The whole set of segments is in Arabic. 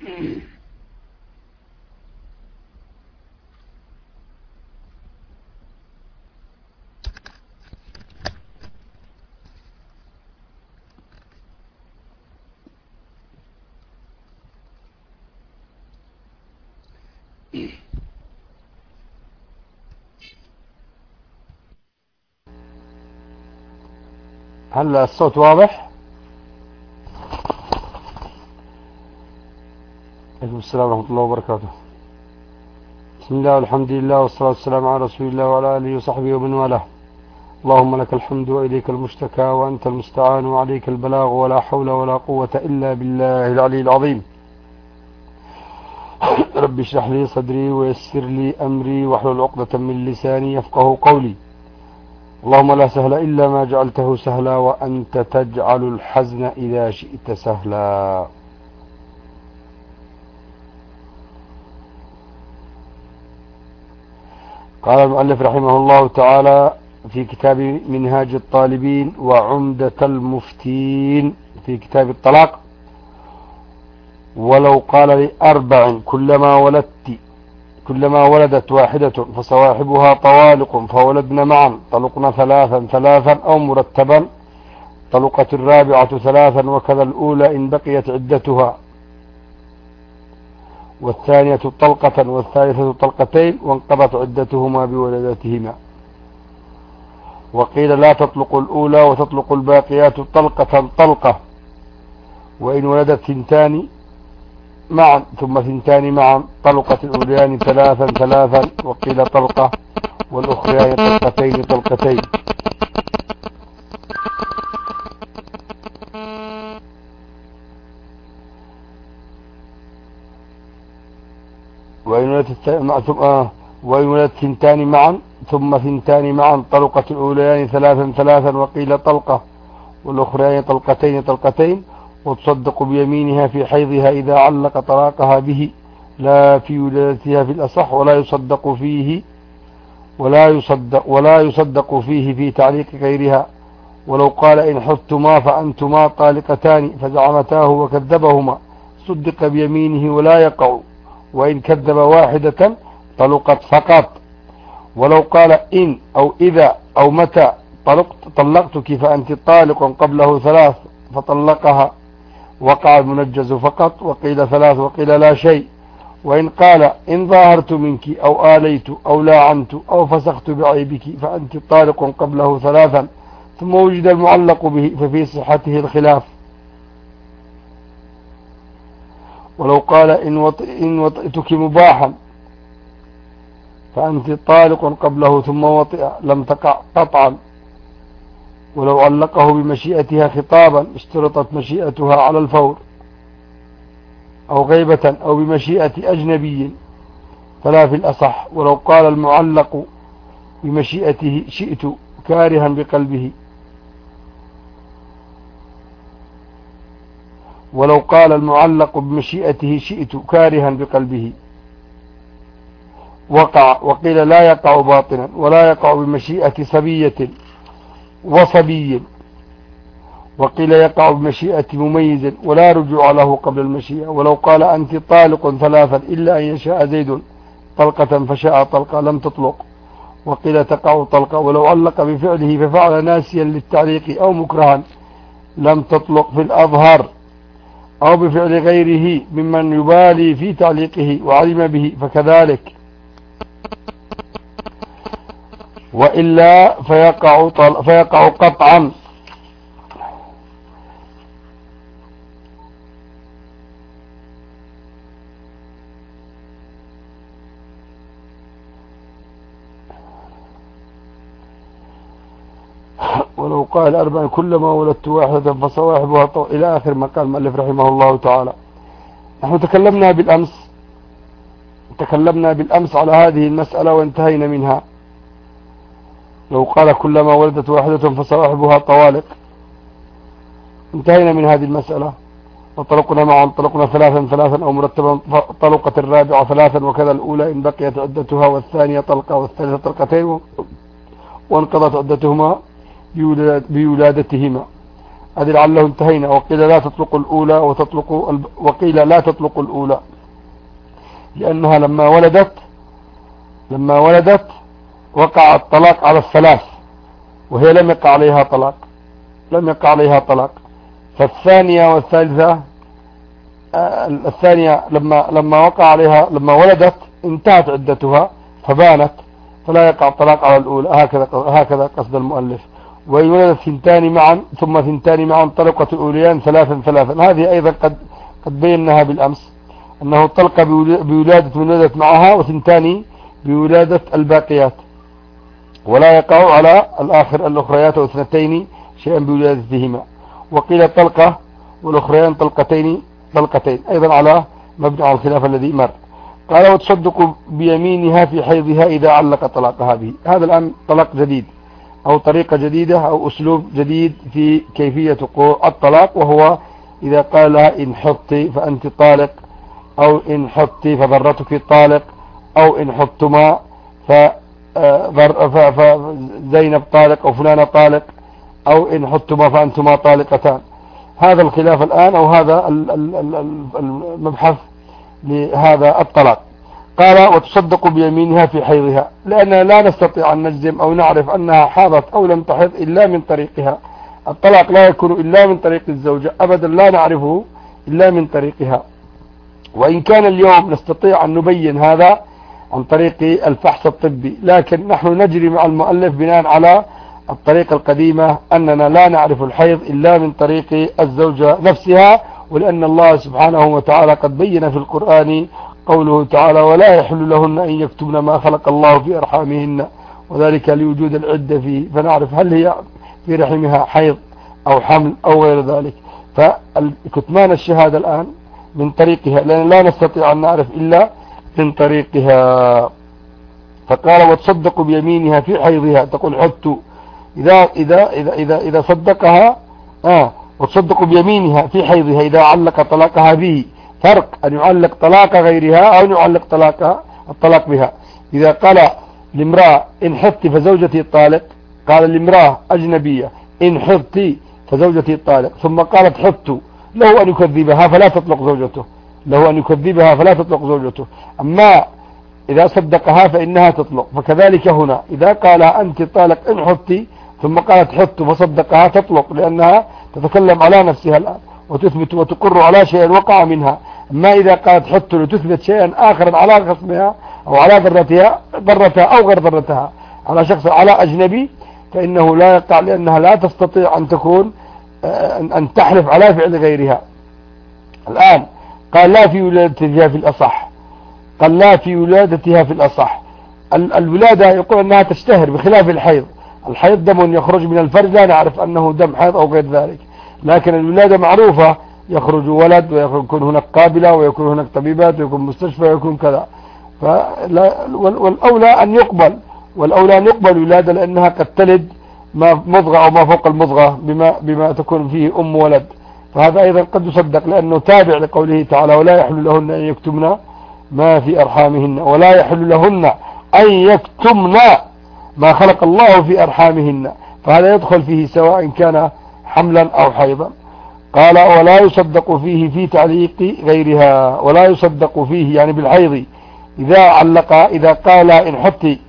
هل الصوت واضح؟ عليكم السلام ورحمة الله وبركاته. بسم الله والحمد لله والصلاة والسلام على رسول الله وعلى آله وصحبه ومن والاه. اللهم لك الحمد وإليك المشتكى وأنت المستعان وعليك البلاغ ولا حول ولا قوة إلا بالله العلي العظيم. رب اشرح لي صدري ويسر لي أمري واحلل عقدة من لساني يفقه قولي. اللهم لا سهل إلا ما جعلته سهلا وأنت تجعل الحزن إذا شئت سهلا. قال المؤلف رحمه الله تعالى في كتاب منهاج الطالبين وعمدة المفتين في كتاب الطلاق: ولو قال لأربع كلما ولدت واحدة فصواحبها طوالق فولدن معا طلقنا ثلاثا أو مرتبا طلقت الرابعة ثلاثا وكذا الأولى إن بقيت عدتها، والثانية طلقة والثالثة طلقتين وانقضت عدتهما بولدتهما. وقيل لا تطلق الأولى وتطلق الباقيات طلقة وإن ولدت ثنتان معا ثم ثنتان معا طلقت الأوليان ثلاثا وقيل طلقة والأخريان طلقتين. وإن ولدت ثنتان معا ثم ثنتان معا طلقت الأوليان ثلاثا وقيل طلقة والأخريان طلقتين وتصدق بيمينها في حيضها إذا علق طلاقها به لا في ولادتها في الأصح ولا يصدق فيه في تعليق غيرها. ولو قال إن حثتما فأنتما طالقتان فزعمتاه وكذبهما صدق بيمينه ولا يقع، وإن كذب واحدة طلقت فقط. ولو قال إن أو إذا أو متى طلقتك فأنت طالق قبله ثلاث فطلقها وقع المنجز فقط، وقيل ثلاث وقيل لا شيء. وإن قال إن ظاهرت منك أو آليت أو لاعنت أو فسخت بعيبك فأنت طالق قبله ثلاثا ثم وجد المعلق به ففي صحته الخلاف. ولو قال إن وطئتك مباحا فأنت طالق قبله ثم وطئ لم تقع قطعا. ولو علقه بمشيئتها خطابا اشترطت مشيئتها على الفور أو غيبة أو بمشيئة أجنبي فلا في الأصح. ولو قال المعلق بمشيئته شئت كارها بقلبه وقع. وقيل لا يقع باطنا ولا يقع بمشيئة وصبي. وقيل يقع بمشيئة مميز ولا رجوع له قبل المشيئة. ولو قال أنت طالق ثلاثا إلا أن يشاء زيد طلقة فشاء طلقة لم تطلق. وقيل تقع طلقة. ولو علق بفعله ففعل ناسيا للتعليق أو مكرها لم تطلق في الأظهر، أو بفعل غيره ممن يبالي في تعليقه وعلم به فكذلك، وإلا فيقع قطعا. ولو قال أربعا كلما ولدت واحدة فصواحبها إلى آخر ما قال المؤلف رحمه الله تعالى. نحن تكلمنا بالأمس على هذه المسألة وانتهينا منها. لو قال كلما ولدت واحدة فصواحبها طوالق انتهينا من هذه المسألة. وطلقنا معا طلقنا ثلاثا أو مرتبا طلقت الرابعة ثلاثا وكذا الأولى إن بقيت عدتها، والثانية طلقة والثالثة طلقتين وانقضت عدتهما بولادتهما. هذه لعله انتهينا. وقيل لا تطلق الأولى وقيل لا تطلق الأولى لأنها لما ولدت وقع الطلاق على الثلاث، وهي لم يقع عليها طلاق. فالثانية والثالثة، الثانية لما وقع عليها، لما ولدت انتهت عدتها فبانت، فلا يقع الطلاق على الأولى. هكذا قصد المؤلف. وإن ولدت ثنتان معا ثم ثنتان معا طلقت الأوليان ثلاثا. هذه أيضا قد بيناها بالأمس، أنه طلق بولادة من ولدت معها، وثنتان بولادة الباقيات، ولا يقع على الأخريات واثنتين شيئا بولادتهما. وقيل طلقة والأخريان طلقتين أيضا على مبنى على الخلاف الذي مر. قال وتصدق بيمينها في حيضها إذا علق طلاقها به. هذا الآن طلاق جديد أو طريقة جديدة أو أسلوب جديد في كيفية الطلاق، وهو إذا قال لها إن حطي فأنت طالق، أو إن حطي فضرتك طالق، أو إن حطما فزينب طالق أو فلانة طالق، أو إن حطما فأنتما طالقتان. هذا الخلاف الآن، أو هذا المبحث لهذا الطلاق. قال وتصدق بيمينها في حيضها، لأننا لا نستطيع أن نجزم أو نعرف أنها حاضت أو لم تحض إلا من طريقها. الطلاق لا يكون إلا من طريق الزوجة أبدا، لا نعرفه إلا من طريقها. وإن كان اليوم نستطيع أن نبين هذا عن طريق الفحص الطبي، لكن نحن نجري مع المؤلف بناء على الطريقة القديمة، أننا لا نعرف الحيض إلا من طريق الزوجة نفسها. ولأن الله سبحانه وتعالى قد بين في القرآن قوله تعالى ولا يحل لهن أن يكتبن ما خلق الله في أرحامهن، وذلك لوجود العدة فيه، فنعرف هل هي في رحمها حيض أو حمل أو غير ذلك. فكتمان الشهادة الآن من طريقها، لأن لا نستطيع أن نعرف إلا من طريقها. فقال وتصدق بيمينها في حيضها، تقول حدت إذا صدقها وتصدق بيمينها في حيضها إذا علق طلاقها به. فرق أن يعلق طلاق غيرها أو أن يعلق الطلاق بها. إذا قال لامرأة إن حضت فزوجتي الطالق، قال لامرأة أجنبية إن حضت فزوجتي الطالق، ثم قالت حضت، له أن يكذبها فلا تطلق زوجته. أما إذا صدقها فإنها تطلق. فكذلك هنا إذا قال أنت طالق إن حضت ثم قالت حضت فصدقها تطلق، لأنها تتكلم على نفسها الآن وتثبت وتقر على شيء وقع منها. أما إذا قالت حضت لتثبت شيئا آخر على خصمها أو على ضرتها أو غير ضرتها، على شخص على أجنبي، فإنه لا يقع، لأنها لا تستطيع أن تكون أن تحلف على فعل غيرها. الآن قال لا في ولادتها في الأصح. الولادة يقول أنها تشتهر بخلاف الحيض. الحيض دم يخرج من الفرج، لا نعرف أنه دم حيض أو غير ذلك، لكن الولادة معروفة، يخرج ولد ويكون هناك قابلة ويكون هناك طبيبات ويكون مستشفى ويكون كذا. والأولى أن يقبل الولادة، لأنها قد تلد ما مضغة أو ما فوق المضغة بما تكون فيه أم ولد. فهذا أيضا قد يصدق، لأنه تابع لقوله تعالى ولا يحل لهن أن يكتمن ما في أرحامهن، ولا يحل لهن أن يكتمن ما خلق الله في أرحامهن، فهذا يدخل فيه سواء كان حملا أو حيضا. قال ولا يصدق فيه في تعليق غيرها، ولا يصدق فيه يعني بالحيض إذا قال إن حطي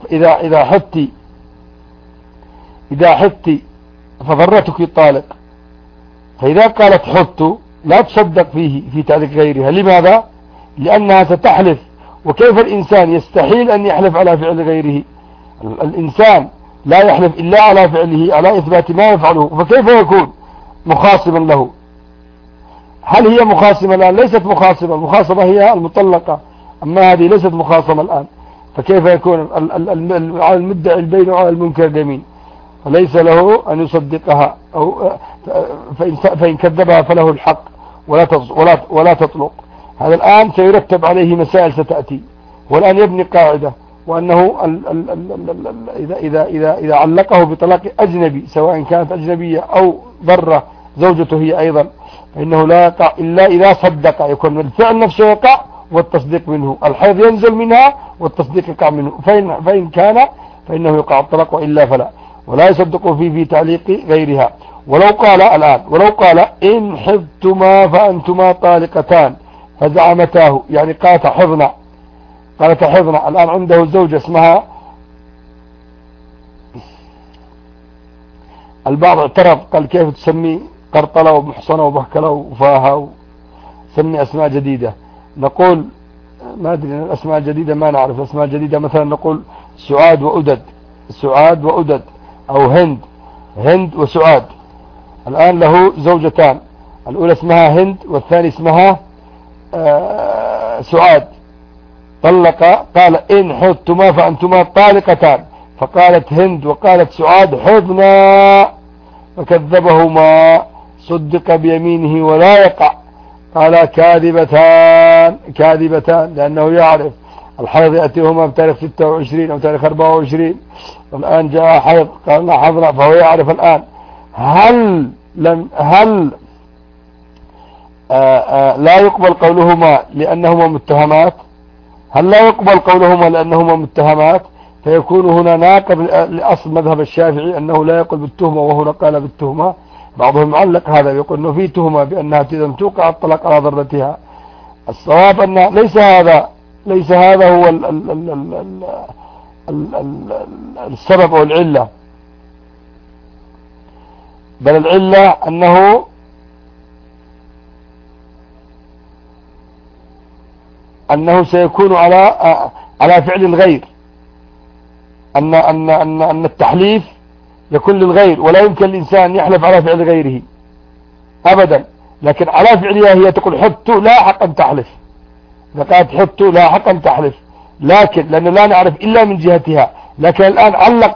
إذا حطي فضرتك الطالق، فإذا قالت حط لا تصدق فيه في تعليق غيرها. لماذا؟ لأنها ستحلف، وكيف الإنسان يستحيل أن يحلف على فعل غيره؟ الإنسان لا يحلف إلا على فعله، على إثبات ما يفعله، فكيف يكون مخاصما له؟ هل هي مخاصمة الآن؟ ليست مخاصمة، المخاصمة هي المطلقة، أما هذه ليست مخاصمة الآن. فكيف يكون على المدعي البين وعلى المنكر اليمين؟ فليس له أن يصدقها، أو فإن كذبها فله الحق ولا تطلق. هذا الآن سيرتب عليه مسائل ستأتي. والآن يبني قاعدة، وأنه إذا علقه بطلاق أجنبي، سواء كانت أجنبية أو ضرة زوجته هي أيضا، فإنه لا يقع إلا إذا صدق، يكون الفعل نفسه يقع والتصديق منه، الحيض ينزل منها والتصديق يقع منه. فإن كان فإنه يقع الطلاق، وإلا فلا. ولا يصدق فيه في تعليق غيرها. ولو قال الآن إن حبتما فأنتما طالقتان فزعمتاه، يعني قالت حضنا الآن عنده زوجة اسمها، البعض اعترض قال كيف تسمي قرطلة ومحصنة وبهكلة وفاها سمي أسماء جديدة. نقول ما أدري الأسماء الجديدة ما نعرف الأسماء الجديدة، مثلا نقول سعاد وأدد أو هند وسعاد. الآن له زوجتان، الأولى اسمها هند والثاني اسمها سعاد. قال إن حضتما فأنتما طالقتان، فقالت هند وقالت سعاد حضنا، فكذبهما صدق بيمينه ولا يقع. قال كاذبتان لأنه يعرف الحيض يأتيهما بتاريخ 26 أو تاريخ 24، والآن جاء حيض قال حضنا، فهو يعرف الآن هل لا يقبل قولهما لأنهما متهمات، فيكون هنا ناقض لأصل مذهب الشافعي أنه لا يقول بالتهمة وهنا قال بالتهمة. بعضهم علق هذا يقول أنه في تهمة بأنها إذا توقع الطلاق على ضرتها. الصواب أن ليس هذا هو السبب أو العلة، بل العلة أنه سيكون على فعل الغير، أن التحليف يكون للغير، ولا يمكن الإنسان يحلف على فعل غيره أبدا، لكن على فعلها هي تقول حبت لا حق أن تحلف، إذا قالت حبت لا حق أن تحلف، لكن لأنه لا نعرف إلا من جهتها. لكن الآن علق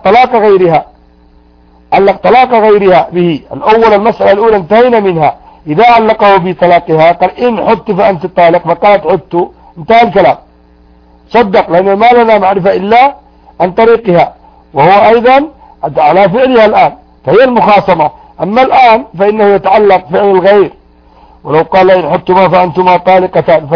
طلاق غيرها به. الأول المسألة الأولى انتهينا منها، إذا علقه بطلاقها قال إن حبت فأنت طالق، فقالت حبت، انتهى الكلام، صدق، لأنه ما لنا معرفة إلا عن طريقها، وهو أيضا على فعلها الآن، فهي المخاصمة. أما الآن فإنه يتعلق فعل الغير. ولو قال إن حبتما فأنتما طالقتان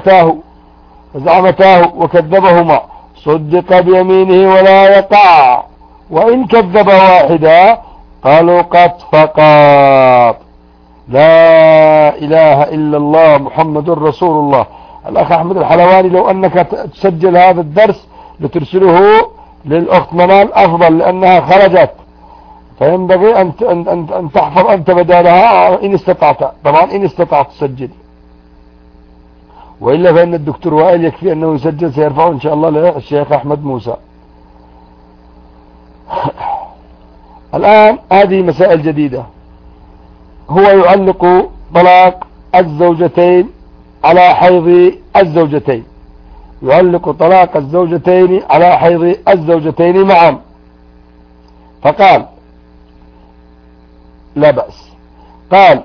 فزعمتاه وكذبهما صدق بيمينه ولا يقع. وإن كذب واحدا قالوا قد فقط. لا إله إلا الله محمد رسول الله. الأخ أحمد الحلواني لو أنك تسجل هذا الدرس لترسله للأخت منال أفضل، لأنها خرجت، فينبغي أن تحفظ أنت بدالها إن استطعت، طبعا إن استطعت تسجل، وإلا فإن الدكتور وائل يكفي أنه يسجل، سيرفعه إن شاء الله للشيخ أحمد موسى. الآن هذه مسائل جديدة. هو يعلق طلاق الزوجتين على حيض الزوجتين، يعلق طلاق الزوجتين على حيض الزوجتين معا، فقال لا بأس. قال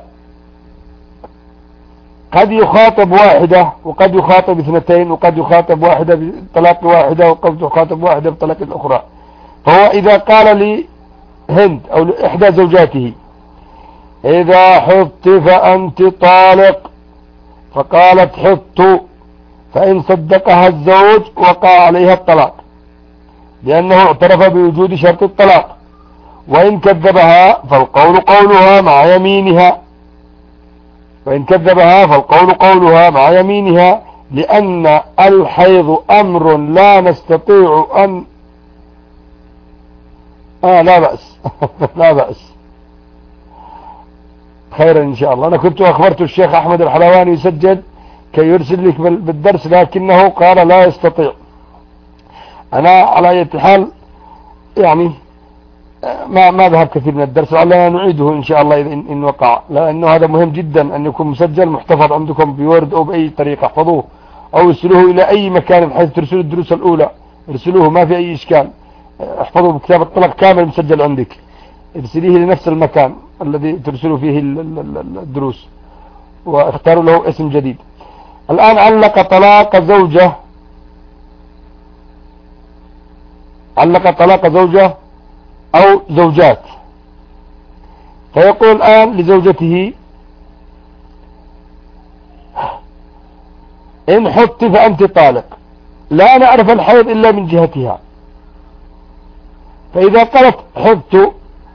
قد يخاطب واحدة وقد يخاطب اثنتين، وقد يخاطب واحدة بطلاق واحدة وقد يخاطب واحدة بطلاق الأخرى. فهو إذا قال لي هند أو لإحدى زوجاته إذا حبت فأنت طالق، فقالت حبت، فإن صدقها الزوج وقع عليها الطلاق لأنه اعترف بوجود شرط الطلاق، وإن كذبها فالقول قولها مع يمينها، لأن الحيض أمر لا نستطيع أن لا بأس لا بأس، خيرا إن شاء الله. أنا كنت أخبرت الشيخ أحمد الحلواني يسجل كي يرسل لك بالدرس، لكنه قال لا يستطيع. أنا على أي حال يعني ما ذهب كثير من الدرس، لعلنا نعيده إن شاء الله إن وقع، لأنه هذا مهم جدا أن يكون مسجل محتفظ عندكم بورد أو بأي طريقة، احفظوه أو ارسلوه إلى أي مكان بحيث ترسلوا الدروس الأولى، ارسلوه ما في أي إشكال، احفظوا بكتاب الطلاق كامل مسجل عندك، ارسليه لنفس المكان الذي ترسلوا فيه الدروس، واختاروا له اسم جديد. الآن علق طلاق زوجة أو زوجات، فيقول الآن لزوجته إن حبت فأنت طالق، لا نعرف الحيض إلا من جهتها، فإذا قالت حبت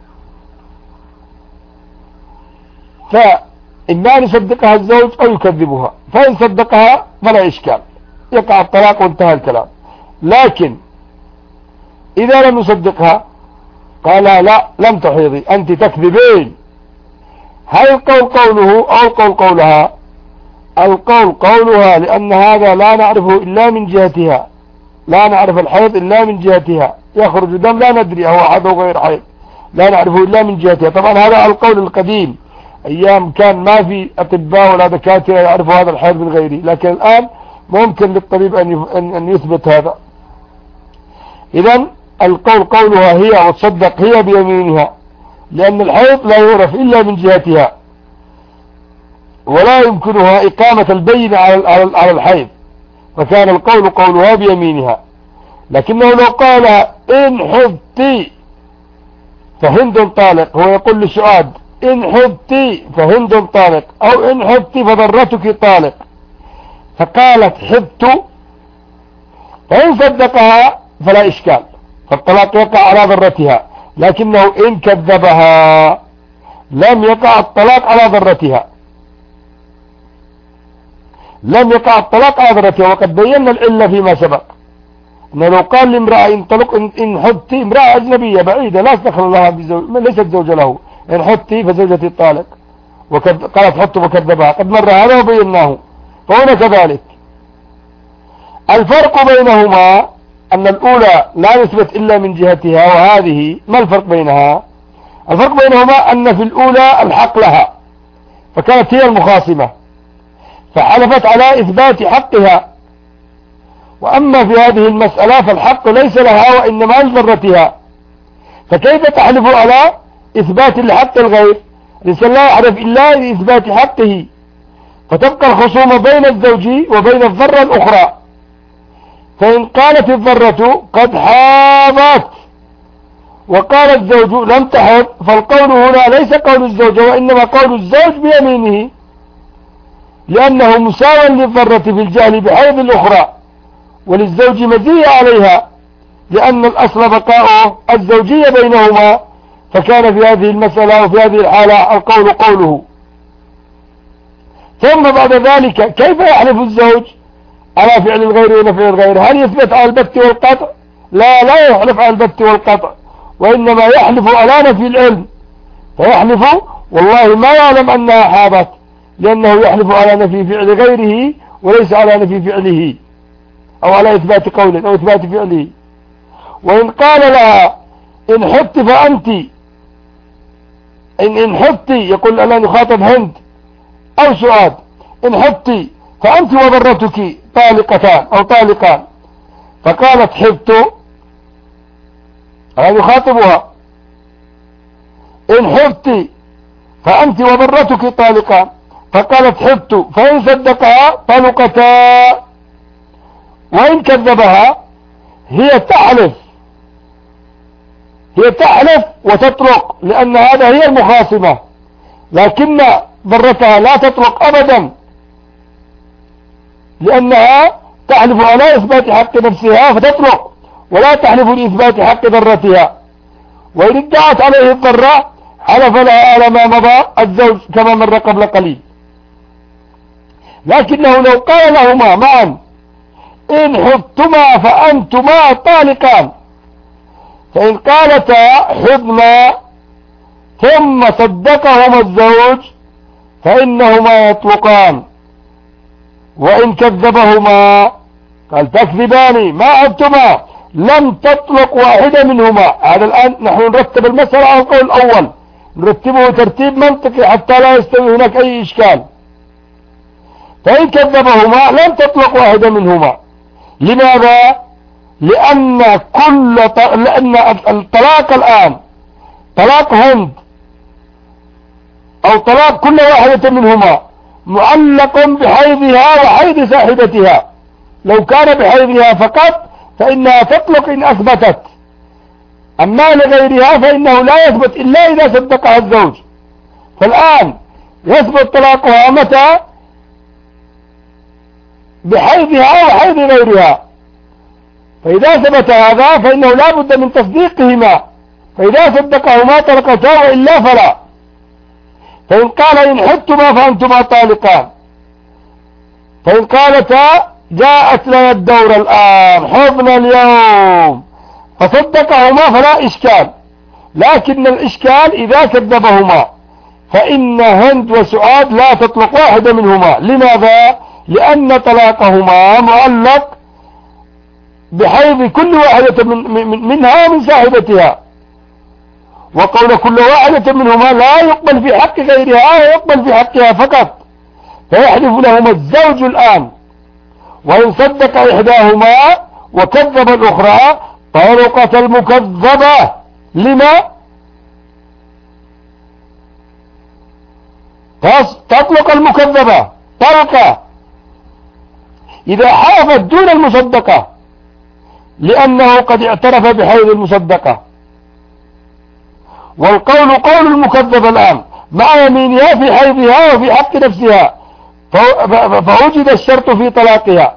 فإما أن يصدقها الزوج أو يكذبها، فإن صدقها فلا إشكال، يقع الطلاق وانتهى الكلام. لكن إذا لم يصدقها قال لا لم تحيضي أنت تكذبين، هل القول قوله أو القول قولها؟ القول قولها، لأن هذا لا نعرفه إلا من جهتها، لا نعرف الحيض إلا من جهتها، يخرج دم لا ندري هو حيض أو غير حيض، لا نعرفه إلا من جهتها. طبعا هذا القول القديم، أيام كان ما في أطباء ولا دكاترة يعرفوا هذا الحيض من غيره، لكن الآن ممكن للطبيب أن يثبت هذا. إذن القول قولها هي، وتصدق هي بيمينها، لأن الحيض لا يعرف إلا من جهتها، ولا يمكنها إقامة البينة على الحيض، فكان القول قولها بيمينها. لكنه لو قال إن حبتي فهند طالق، هو يقول لسعاد إن حبتي فهند طالق، أو إن حبتي فضرتك طالق، فقالت حبت، فإن صدقها فلا إشكال، فالطلاق يقع على ضرتها. لكنه إن كذبها لم يقع الطلاق على ضرتها، لم يقع الطلاق على ضرتها. وقد بينا العلة فيما سبق، أنه لو قال لامرأة إن طلق إن حبتي، امرأة أجنبية بعيدة لا دخل لها بزوج، ليست زوجة له، إن حبتي فزوجتي الطالق، قالت حبت وكذبها، قد مر هذا وبيناه. فهنا كذلك الفرق بينهما أن الأولى لا نثبت إلا من جهتها، وهذه ما الفرق بينها؟ الفرق بينهما أن في الأولى الحق لها، فكانت هي المخاصمة فحلفت على إثبات حقها، وأما في هذه المسألة فالحق ليس لها وإنما لضرتها، فكيف تحلف على إثبات لحق الغير؟ الإنسان لا يعرف إلا لإثبات حقه، فتبقى الخصومة بين الزوج وبين الضرة الأخرى. فإن قالت الضرة قد حاضت وقال الزوج لم تحض، فالقول هنا ليس قول الزوجة وإنما قول الزوج بيمينه، لأنه مساوى للضرة في الجهل بحيض الأخرى، وللزوج مزية عليها، لأن الأصل بقاء الزوجية بينهما، فكان في هذه المسألة وفي هذه الحالة القول قوله. ثم بعد ذلك كيف يحلف الزوج على فعل الغير ونفعل الغير؟ هل يثبت على البت والقطع؟ لا يحلف على البت والقطع، وإنما يحلف على نفي العلم، فيحلف والله ما يعلم أنها حاضت، لأنه يحلف على نفي فعل غيره وليس على نفي فعله، أو على إثبات قول أو إثبات فعله. وإن قال لها إن حبت فأنت، إن حبت، يقول الآن يخاطب هند أو سعاد، إن حبت فأنت وضرتك طالقتان أو طالقان، فقالت حبت، الآن يخاطبها إن حبت فأنت وضرتك طالقان، فقالت حبت، فإن صدقها طلقتا، وإن كذبها هي تحلف وتطلق، لأن هذا هي المخاصمة، لكن ضرتها لا تطلق أبدا، لأنها تحلف على إثبات حق نفسها فتطلق، ولا تحلف لإثبات حق ضرتها. وإن ادعت عليه الضرة حلف لها على ما مضى الزوج كما مر قبل قليل. لكنه لو قال لهما معا إن حبتما فأنتما طالقان، فإن قالتا حبنا ثم صدقهما الزوج فإنهما يطلقان، وإن كذبهما قال تكذبان ما حبتما لم تطلق واحدة منهما. هذا الآن نحن نرتب المسألة على القول الأول، نرتبه ترتيب منطقي حتى لا يستوي هناك أي إشكال. فإن كذبهما لم تطلق واحدة منهما. لماذا؟ لأن الطلاق الآن طلاق هند أو طلاق كل واحدة منهما معلق بحيضها وحيض صاحبتها. لو كان بحيضها فقط فإنها تطلق إن أثبتت، أما لغيرها فإنه لا يثبت إلا إذا صدقها الزوج. فالآن يثبت طلاقها متى؟ بحيضها وحيض غيرها. فإذا ثبت هذا فإنه لا بد من تصديقهما فإذا صدقهما طلقتا وإلا فلا. فإن قال إن حدتما فأنتما طالقان، فإن قالتا جاءت لنا الدورة الآن حضنا اليوم فصدقهما فلا إشكال، لكن الإشكال إذا كذبهما، فإن هند وسعاد لا تطلق واحدة منهما. لماذا؟ لأن طلاقهما معلق بحيض كل واحدة منها ومن صاحبتها، وقول كل واحدة منهما لا يقبل في حق غيرها ويقبل في حقها فقط، فيحلف لهما الزوج الآن، وإن صدق إحداهما وكذب الأخرى طلقت المكذبة. لما؟ تطلق المكذبة طلقة إذا حافت دون المصدقة، لأنه قد اعترف بحيض المصدقة. والقول قول المكذبة الآن مع يمينها في حيضها وفي حق نفسها، فوجد الشرط في طلاقها.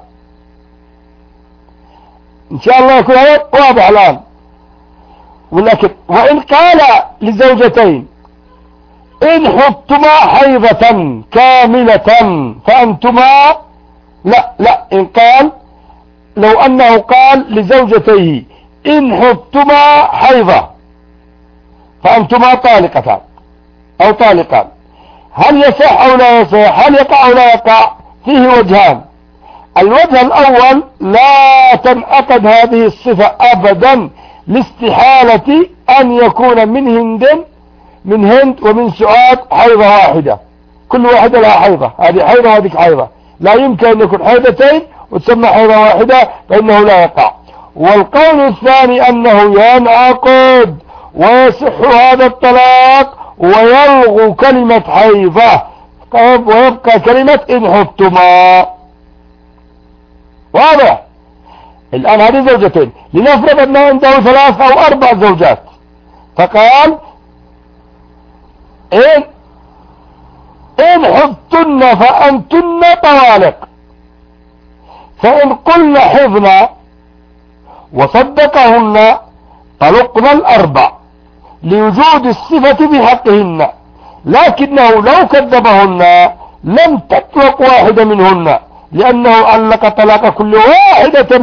إن شاء الله يكون هذا واضح الآن. ولكن وإن قال للزوجتين إن حطما حيضة كاملة فأنتما لا إن قال لو أنه قال لزوجتيه إن حطما حيضة فأنتما طالقتان أو طالقان، هل يصح أو لا يصح؟ هل يقع أو لا يقع؟ فيه وجهان. الوجه الأول لا تنعقد هذه الصفة أبدا لاستحالة أن يكون من هند ومن سعاد حيضة واحدة، كل واحدة لها حيضة، هذه حيضة وهذه حيضة، لا يمكن أن يكون حيضتين وتسمى حيضة واحدة، فإنه لا يقع. والقول الثاني أنه ينعقد ويصح هذا الطلاق ويلغو كلمة حيضة ويبقى كلمة إن حطما. واضح؟ الآن هذه زوجتين، لنفرض أنه عنده 3 أو 4 زوجات، فقال إن حضتن فأنتن طوالق، فإن قلن حضنا وصدقهن طلقنا 4 لوجود الصفة بحقهن، لكنه لو كذبهن لم تطلق واحدة منهن، لأنه علق طلاق كل واحدة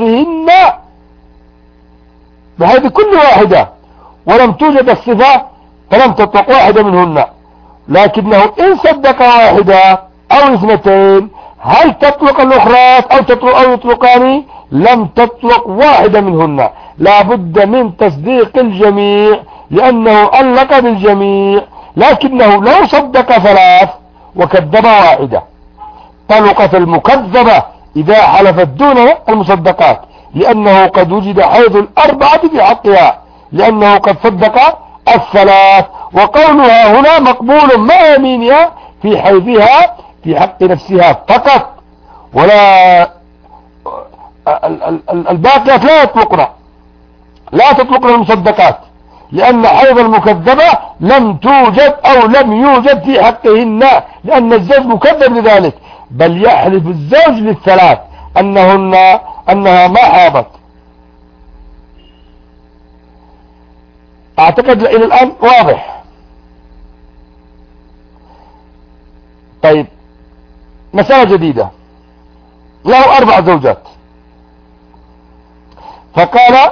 بحيث كل واحدة، ولم توجد الصفة فلم تطلق واحدة منهن. لكنه إن صدق واحدة أو 2 هل تطلق الأخرى أو يطلقان؟ لم تطلق واحدة منهن، لا بد من تصديق الجميع لأنه علق بالجميع. لكنه لو صدق 3 وكذب واحدة طلقت المكذبة إذا حلفت دون المصدقات، لأنه قد وجد حيض 4 في حقها، لأنه قد صدق 3. وقولها هنا مقبول مع يمينها في حيضها في حق نفسها فقط، ولا الباقيات لا تطلقنا المصدقات، لأن حيض المكذبة لم توجد أو لم يوجد في حقهن، لأن الزوج مكذب لذلك، بل يحلف الزوج لل3 أنها ما حاضت. أعتقد إلى الآن واضح. طيب مسألة جديدة، له 4 زوجات، فقال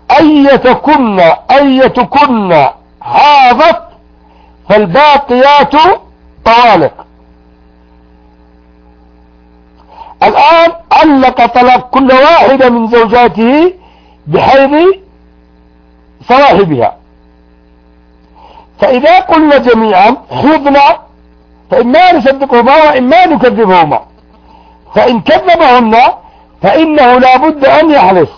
أيتكن حاضت فالباقيات طوالق. الآن علق طلاق كل واحدة من زوجاته بحيض صواحبها، فإذا قلنا جميعا حضنا فإما نصدقهما وإما نكذبهما، فإن كذبهن فإنه لا بد أن يحلف،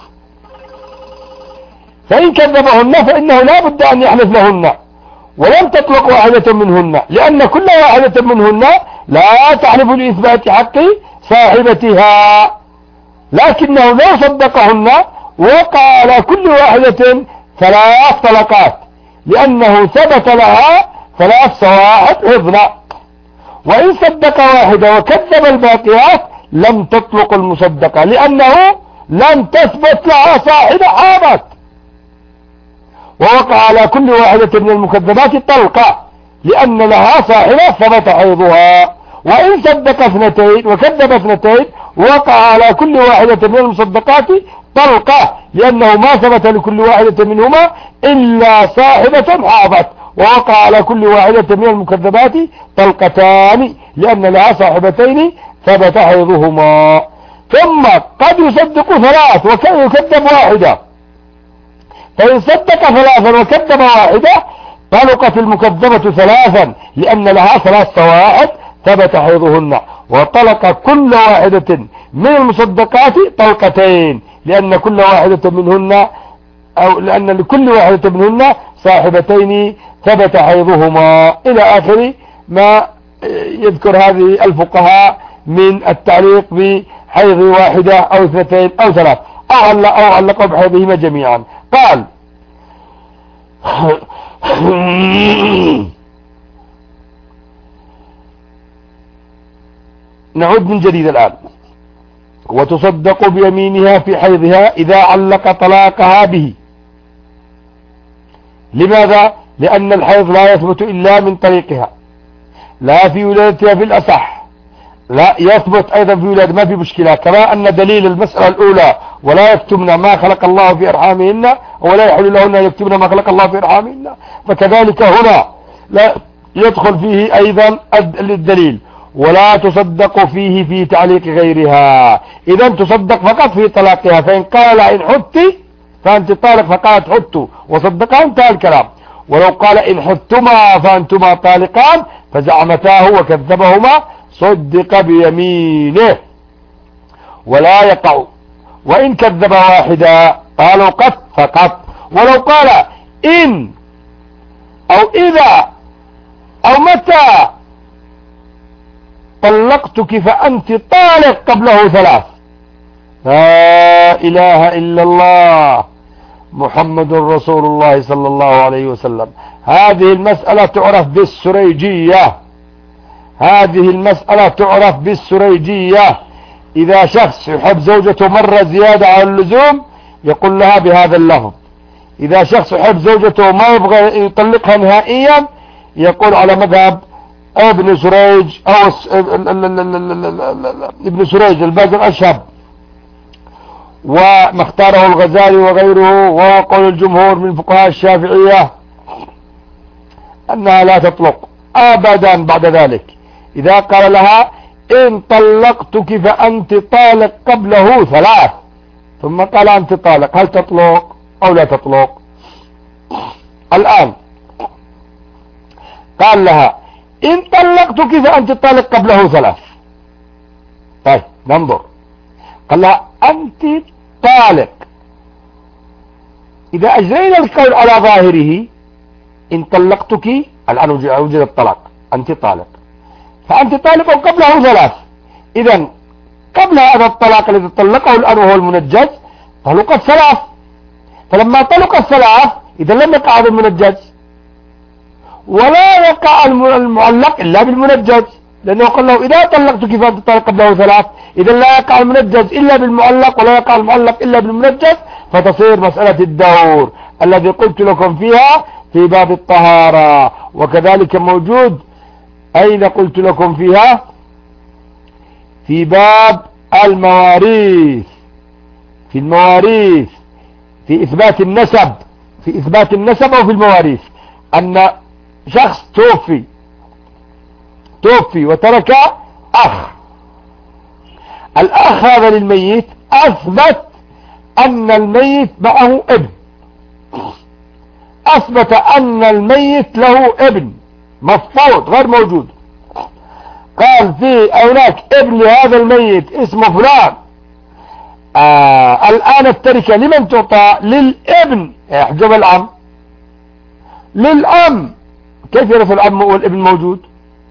فإن كذبهن فإنه لا بد أن يحلف لهن، ولم تطلق واحدة منهن، لأن كل واحدة منهن لا تحلف لإثبات حق صاحبتها. لكنه لو صدقهن وقال كل واحدة 3 طلقات، لأنه ثبت لها 3 صواحب حضن. وإن صدق واحدة وكذب الباقيات لم تطلق المصدقة، لأنه لم تثبت لها صاحب حاضت. ووقع على كل واحدة من المكذبات طلقة لأن لها صاحبة ثبت حيضها. وإن صدق اثنتين وكذب اثنتين وقع على كل واحدة من المصدقات طلقة لأنه ما ثبت لكل واحدة منهما إلا صاحبة حاضت. ووقع على كل واحدة من المكذبات طلقتان لأن لها صاحبتين ثبت حيضهما. ثم قد يصدق ثلاث ويكذب واحدة، فإن صدق ثلاثا وكذب واحدة طلقت المكذبة ثلاثا لأن لها ثلاث صواعد ثبت حيضهن. وطلق كل واحدة من المصدقات طلقتين لأن كل واحدة منهن أو لأن لكل واحدة منهن صاحبتين ثبت حيضهما إلى آخر ما يذكر هذه الفقهاء من التعليق بحيض واحدة أو اثنتين أو ثلاث أو علقوا بحيضهما جميعا. قال نعود من جديد الآن. وتصدق بيمينها في حيضها إذا علق طلاقها به. لماذا؟ لأن الحيض لا يثبت إلا من طريقها، لا في ولادتها في الأصح، لا يثبت أيضا في ولادة ما في مشكلة. كما أن دليل المسألة الأولى ولا يكتمن ما خلق الله في أرحامهن ولا يحل لهن أن يكتمن ما خلق الله في أرحامهن، فكذلك هنا لا يدخل فيه أيضا الدليل. ولا تصدق فيه في تعليق غيرها، إذا تصدق فقط في طلاقها. فإن قال إن حدت فأنت طالق فقالت حدت وصدقها انتهى الكلام. ولو قال إن حدتما فأنتما طالقان فزعمتاه وكذبهما صدق بيمينه ولا يقع. وإن كذب واحدا قالوا قد فقط. ولو قال إن أو إذا أو متى طلقتك فأنت طالق قبله ثلاث. لا إله إلا الله محمد رسول الله صلى الله عليه وسلم. هذه المسألة تعرف بالسريجية، هذه المسألة تعرف بالسريجية. إذا شخص يحب زوجته مرة زيادة عن اللزوم يقول لها بهذا اللفظ. إذا شخص يحب زوجته ما يبغى يطلقها نهائيا يقول على مذهب ابن سريج أو ابن سريج الباقي الأشهب وما اختاره الغزالي وغيره، وهو قول الجمهور من فقهاء الشافعية أنها لا تطلق أبدا بعد ذلك. إذا قال لها إن طلقتك فأنت طالق قبله ثلاث ثم قال أنت طالق، هل تطلق أو لا تطلق؟ الآن قال لها إن طلقتك فأنت طالق قبله ثلاث. طيب ننظر. قال لها أنت طالق. إذا أجرينا القول على ظاهره إن طلقتك الآن وجد الطلاق أنت طالق، فأنت طالق قبله ثلاث. إذا قبل هذا الطلاق الذي طلقه الآن وهو المنجز طلقت ثلاث، فلما طلق الثلاث إذا لم يقع هذا المنجز ولا يقع المعلق إلا بالمنجز، لأنه قال له إذا طلقتك فأنت طالق قبله ثلاث، إذا لا يقع المنجز إلا بالمعلق ولا يقع المعلق إلا بالمنجز، فتصير مسألة الدور الذي قلت لكم فيها في باب الطهارة. وكذلك موجود أين قلت لكم فيها؟ في باب المواريث، في المواريث في إثبات النسب، في إثبات النسب أو في المواريث، أن شخص توفي وترك أخ. الأخ هذا للميت أثبت أن الميت معه ابن، أثبت أن الميت له ابن مفقود غير موجود. قال في هناك ابن لهذا الميت اسمه فلان. الآن التركة لمن تعطى؟ للابن. يحجب العم للأم، كيف يرث العم والابن موجود؟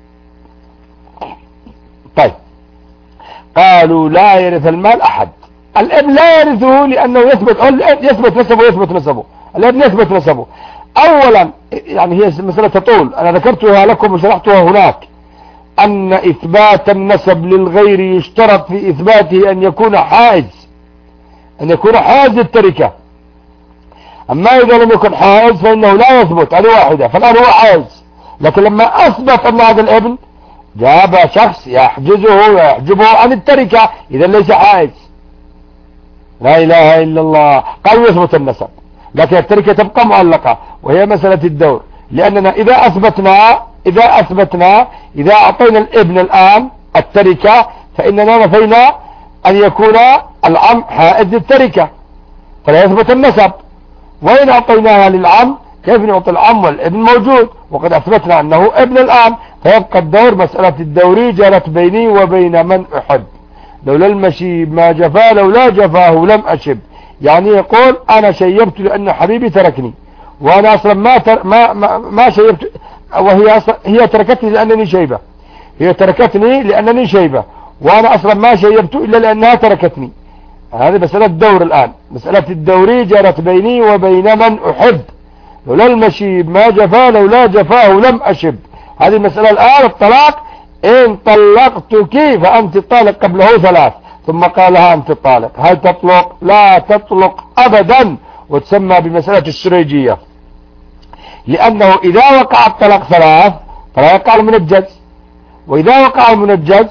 طيب قالوا لا يرث المال أحد. الابن لا يرثه لأنه يثبت نسبه، الابن يثبت نسبه. أولا يعني هي مسألة تطول، أنا ذكرتها لكم وشرحتها هناك، أن إثبات النسب للغير يشترط في إثباته أن يكون حائز، أن يكون حائز التركة. أما إذا لم يكن حائز فإنه لا يثبت، هذه واحدة. فالآن هو حائز، لكن لما أثبت أن هذا الابن جاب شخص يحجزه ويحجبه عن التركة، إذا ليس حائز. لا إله إلا الله. قالوا يثبت النسب، لكن التركة تبقى معلقة، وهي مسألة الدور. لأننا إذا أثبتنا إذا أعطينا الابن الآن التركة فإننا نفينا أن يكون العم حائز للتركة، فلا يثبت النسب. وإن أعطيناها للعم كيف نعطي العم والابن موجود وقد أثبتنا أنه ابن الآن؟ فيبقى الدور مسألة الدوري جرت بيني وبين من أحب. لولا المشيب ما جفا لولا جفاه لم أشب. يعني يقول أنا شيبت لأن حبيبي تركني، وأنا أصلا ما شيبت، هي تركتني لأنني شيبة، هي تركتني لأنني شيبة، وأنا أصلا ما شيبت إلا لأنها تركتني. هذه مسألة الدور الآن، مسألة الدوري جرت بيني وبين من أحب. لولا المشيب ما جفا لولا جفاه لم أشب. هذه المسألة الآن الطلاق. إن طلقتك فأنت طالق قبله 3، ثم قالها أنت طالق. هل تطلق؟ لا تطلق أبدا، وتسمى بمسألة السريجية. لأنه إذا وقع الطلاق 3 فلا يقع المنجز، وإذا وقع المنجز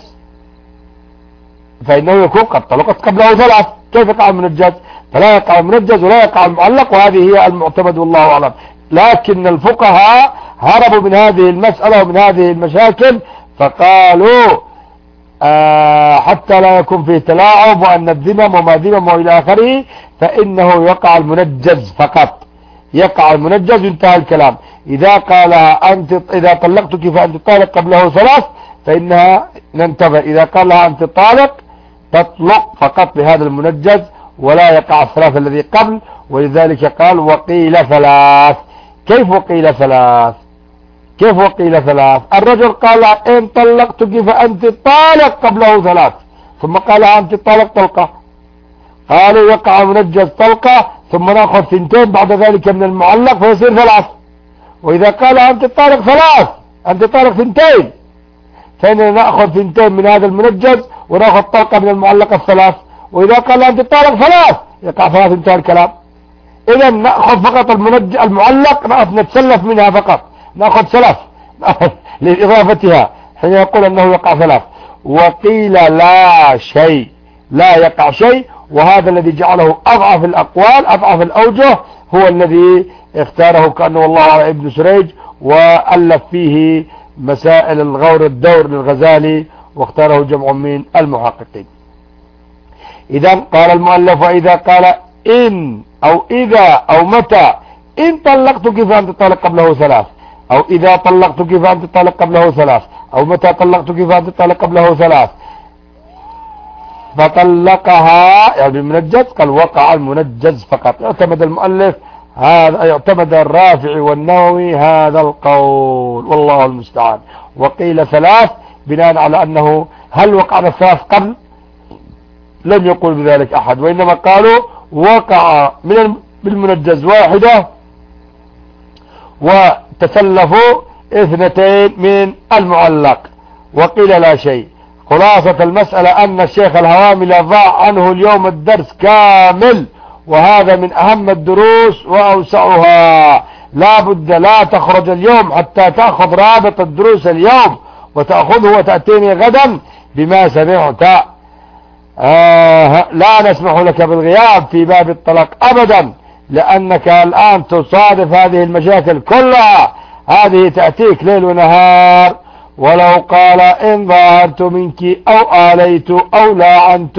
فإنه يكون قد طلقت قبله 3. كيف يقع المنجز؟ فلا يقع المنجز ولا يقع المعلق، وهذه هي المعتمد والله أعلم. لكن الفقهاء هربوا من هذه المسألة ومن هذه المشاكل، فقالوا حتى لا يكون فيه تلاعب وأن الذمم وما ذمم وإلى آخره، فإنه يقع المنجز فقط، يقع المنجز وانتهى الكلام. إذا قال إذا طلقتك فأنت طالق قبله 3 فإنها ننتظر. إذا قال لها أنت طالق تطلق فقط بهذا المنجز ولا يقع 3 الذي قبل. ولذلك قال وقيل 3. كيف وقيل 3؟ كيف وقيل 3؟ الرجل قال إن طلقتك فأنت طالق قبله 3، ثم قال أنت طالق طلقة. قالوا يقع منجز طلقة، ثم نأخذ 2 بعد ذلك من المعلق فيصير 3. وإذا قال أنت طالق 3 أنت طالق 2، فإننا نأخذ 2 من هذا المنجز ونأخذ طلقة من المعلق 3. وإذا قال أنت طالق 3 يقع 3، انتهى الكلام. إذا نأخذ فقط المعلق، نتسلف منها فقط، نأخذ 3 لإضافتها حين يقول أنه يقع 3. وقيل لا شيء، لا يقع شيء. وهذا الذي جعله أضعف الأقوال أضعف الأوجه هو الذي اختاره كأنه والله على ابن سريج، وألف فيه مسائل الغور الدور للغزالي، واختاره جمع من المحققين. إذا قال المؤلف وإذا قال إن أو إذا أو متى إن طلقتك فأنت طالق قبله 3، أو إذا طلقتك فأنت طالق قبله 3، أو متى طلقتك فأنت طالق قبله 3، فطلقها يعني بالمنجز، قال وقع المنجز فقط. يعتمد المؤلف هذا، يعتمد الرافعي والنووي هذا القول والله المستعان. وقيل 3 بناء على أنه هل وقع 3 قبل؟ لم يقول بذلك أحد، وإنما قالوا وقع بالمنجز 1 وتسلفوا 2 من المعلق. وقيل لا شيء. خلاصة المسألة أن الشيخ الهوامل ضاع عنه اليوم الدرس كامل، وهذا من أهم الدروس وأوسعها. لا بد لا تخرج اليوم حتى تأخذ رابط الدروس اليوم وتأخذه وتأتيني غدا بما سمعت. لا نسمح لك بالغياب في باب الطلاق أبدا، لأنك الآن تصادف هذه المشاكل كلها، هذه تأتيك ليل ونهار. ولو قال إن ظاهرت منك أو آليت أو لاعنت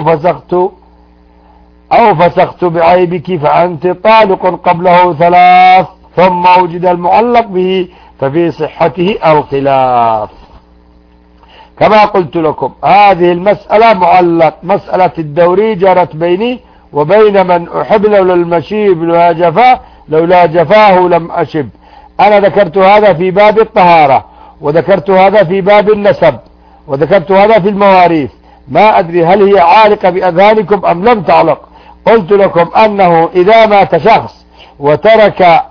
أو فسخت بعيبك فأنت طالق قبله 3، ثم وجد المعلق به ففي صحته الخلاف. كما قلت لكم هذه المسألة معلق، مسألة الدوري جرت بيني وبين من أحب. لولا المشيب لولا جفاه لم أشب. أنا ذكرت هذا في باب الطهارة، وذكرت هذا في باب النسب، وذكرت هذا في المواريث. ما أدري هل هي عالقة بأذهانكم أم لم تعلق. قلت لكم أنه إذا مات شخص وترك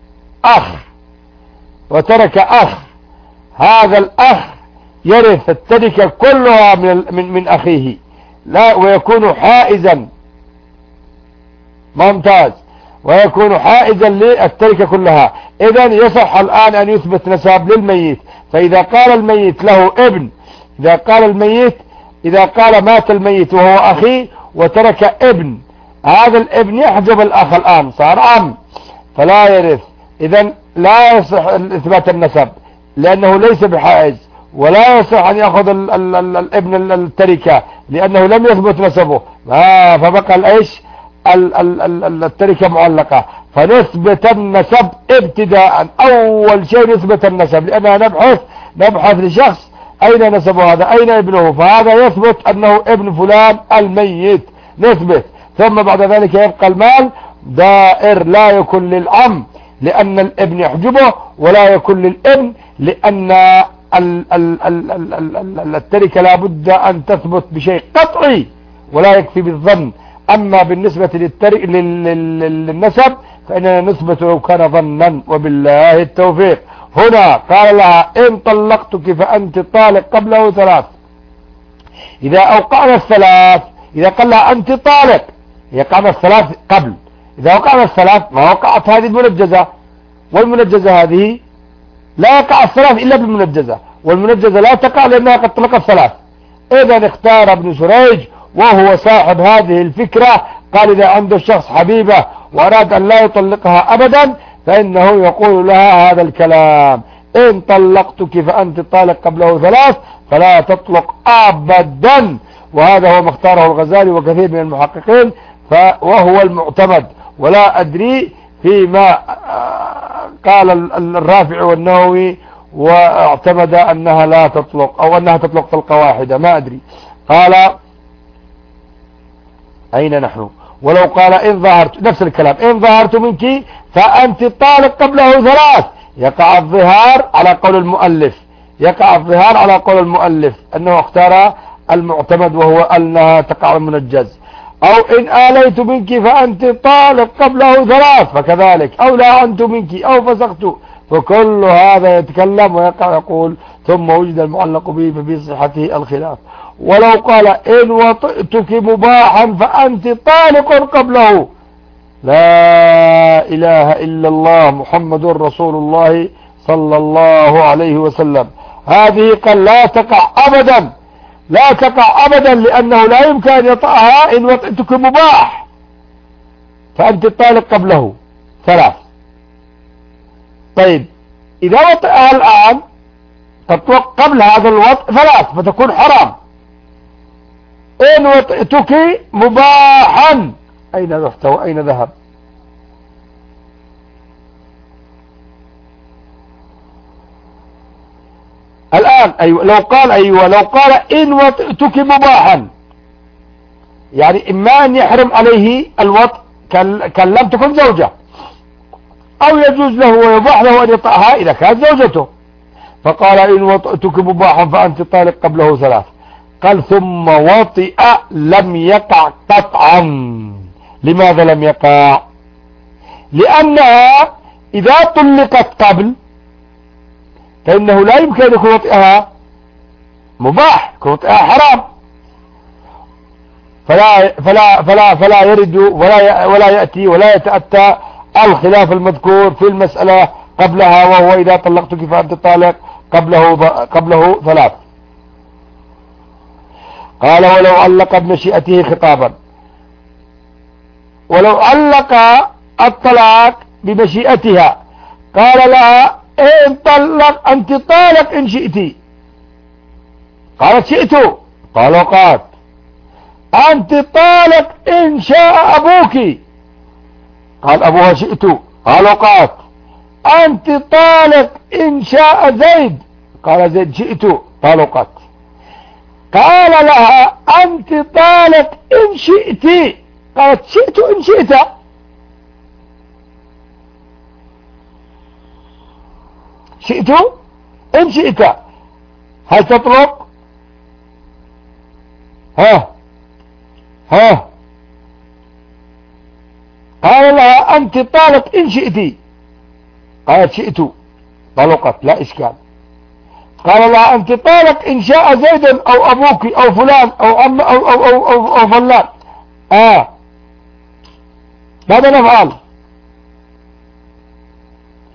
أخ، هذا الأخ يرث التركة كلها من أخيه، لا ويكون حائزا. ممتاز. ويكون حائزا للتركة كلها. إذا يصح الآن أن يثبت نسب للميت. فإذا قال الميت له ابن، إذا قال مات الميت وهو أخي وترك ابن، هذا الابن يحجب الأخ الآن، صار عم فلا يرث. إذا لا يصح إثبات النسب لأنه ليس بحائز، ولا يصح أن يأخذ الابن التركة لأنه لم يثبت نسبه، فبقى الإيش التركة معلقة. فنثبت النسب ابتداء، أول شيء نثبت النسب، لأننا نبحث لشخص أين نسبه هذا، أين ابنه، فهذا يثبت أنه ابن فلان الميت، نثبت. ثم بعد ذلك يبقى المال دائر، لا يكون للعم لأن الابن يحجبه، ولا يكون للابن لأن التركة لا بد أن تثبت بشيء قطعي ولا يكفي بالظن. أما بالنسبة للنسب فإننا نثبت لو كان ظنا، وبالله التوفيق. هنا قال لها إن طلقتك فأنت طالق قبله 3. إذا أوقعنا الثلاث، إذا قال لها أنت طالق يقعنا الثلاث قبل، إذا وقعنا الثلاث ما وقعت هذه المنجزة، والمنجزة هذه لا يقع الثلاث إلا بالمنجزة، والمنجزة لا تقع لأنها قد طلقت 3. إذا اختار ابن سريج وهو صاحب هذه الفكرة، قال إذا عنده الشخص حبيبة وأراد أن لا يطلقها أبدا فإنه يقول لها هذا الكلام: إن طلقتك فأنت طالق قبله 3 فلا تطلق أبدا. وهذا هو ما اختاره الغزالي وكثير من المحققين، وهو المعتمد. ولا أدري فيما قال الرافع والنووي واعتمد أنها لا تطلق أو أنها تطلق طلقة واحدة، ما أدري. قال أين نحن؟ ولو قال إن ظهرت، نفس الكلام، إن ظهرت منك فأنت طالق قبله 3، يقع الظهار على قول المؤلف، أنه اختار المعتمد وهو أنها تقع المنجز. أو إن آليت منك فأنت طالق قبله 3 فكذلك، أو لعنت منك أو فسخت، فكل هذا يتكلم ويقع يقول ثم وجد المعلق به ففي صحته الخلاف. ولو قال إن وطئتك مباحا فأنت طالق قبله، لا إله إلا الله محمد رسول الله صلى الله عليه وسلم، هذه قال لا تقع أبدا لأنه لا يمكن أن يطأها إن وطئتك مباح فأنت طالق قبله 3. طيب إذا وطئها الآن تطلق قبل هذا الوطء 3 فتكون حرام. إن وطئتك مباحا، أين رحت وأين ذهب؟ الآن لو قال إن وطئتك مباحا، يعني إما أن يحرم عليه الوطء كان لم تكن زوجة، أو يجوز له ويباح له أن يطأها إذا كانت زوجته. فقال إن وطئتك مباحا فأنت طالق قبله 3. قال ثم وطئ لم يقع قطعا. لماذا لم يقع؟ لأنها إذا طلقت قبل فإنه لا يمكن أن يكون وطئها مباح، يكون وطئها حرام، فلا يرد ولا يأتي ولا يتأتى الخلاف المذكور في المسألة قبلها، وهو إذا طلقتك فأنت طالق قبله 3. قال ولو علق بمشيئته خطابا، ولو علق الطلاق بمشيئتها قال لها إن طلق أنت طالق إن شئتي، قالت شئت، قال وقعت. أنت طالق إن شاء أبوك، قال أبوها شئت، قال وقعت. أنت طالق إن شاء زيد، قال زيد شئت، قال وقعت. قال لها أنت طالق إن شئت، قالت شئت إن شئت. شئت إن شئت، هل تطلق؟ ها قال لها أنت طالق إن شئت، قالت شئت، طلقت، لا إشكال. قال لها أنت طالق إن شاء زيد أو أبوك أو فلان أو عم أو فلان. ماذا نفعل؟